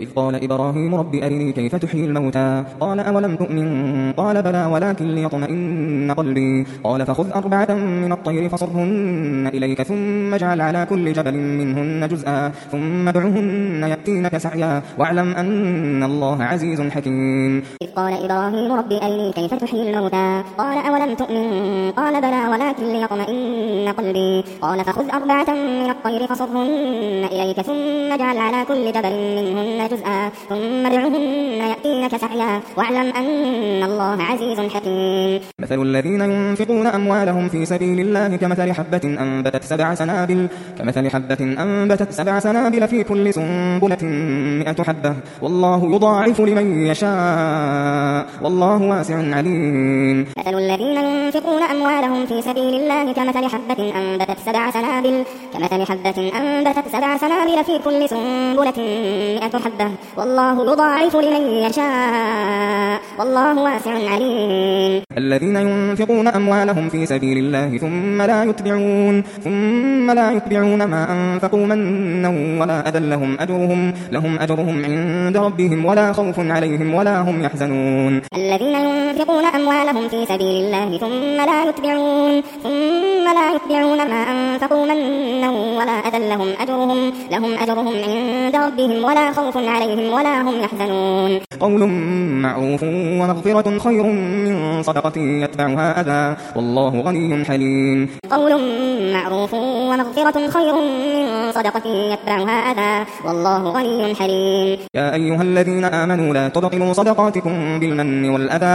إذ قال إبراهيم رب أرني كيف تحيي الموتى قال أولم تؤمن قال بلى ولكن ليطمئن قلبي قال فخذ 4 من الطير فصرهن إليك ثم اجعل على كل جبل منهن جزءا ثم ادعهن يأتينك سعيا واعلم أن الله عزيز حكيم. إذ قال إبراهيم رب أرني كيف تحيي الموتى قال أولم تؤمن قال بلى ولكن ليطمئن قلبي قال فخذ 4 من الطير فصرهن إليك ثم اجعل على كل جبل منهن جزءا ثم ادعهن يأتينك سعيا واعلم أن الله عزيز حكيم. مثل الذين ينفقون أموالهم في سبيل الله كمثل حبة أنبتت 7 سنابل في كل سنبلة 100 حبة والله يضاعف لمن يشاء والله واسع عليم. مثل الذين ينفقون أموالهم في سبيل الله كمثل حبة أنبتت 7 سنابل في كل سنبلة 100 حبة والله يضاعف لمن يشاء والله واسع عليم. الذين ينفقون أموالهم في سبيل الله ثم لا يتبعون ما أنفقوا منا ولا أذى لهم أجرهم عند ربهم ولا خوف عليهم ولا هم يحزنون. الذين ينفقون أموالهم في سبيل الله ثم لا يتبعون ما أنفقوا منا ولا أذى لهم أجرهم عند ربهم ولا خوف عليهم ولا هم يحزنون. قول معروف ومغفرة خير من صدقة يتبعها أذى والله غني حليم. قول معروف ومغفرة خير من صدقة يتبعها أذى والله غني حليم. يا أيها الذين آمنوا لا تبطلوا صدقاتكم بالمن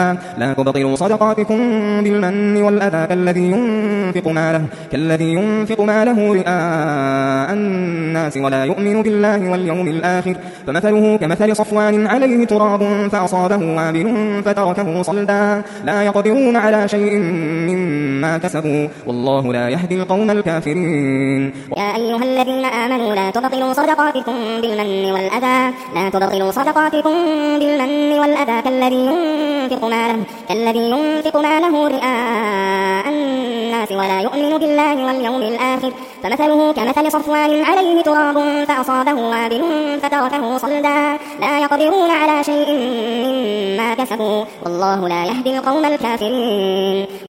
والأذى كالذي ينفق ماله رئاء الناس ولا يؤمن بالله واليوم الآخر فمثله كمثل صفوان عليه تراب فأصابه وابل فتركه صلدا لا يقدرون على شيء مما كسبوا والله لا يهدي القوم الكافرين. يا أيها الذين آمنوا لا تبطلوا صدقاتكم بالمن والأذى كالذي ينفق ماله رئاء الناس ولا يؤمن بالله واليوم الآخر فمثله كمثل صفوان عليه تراب فأصابه وابل فتركه صلدا لا يقدرون على شيء مما كسبوا والله لا يهدي القوم الكافرين.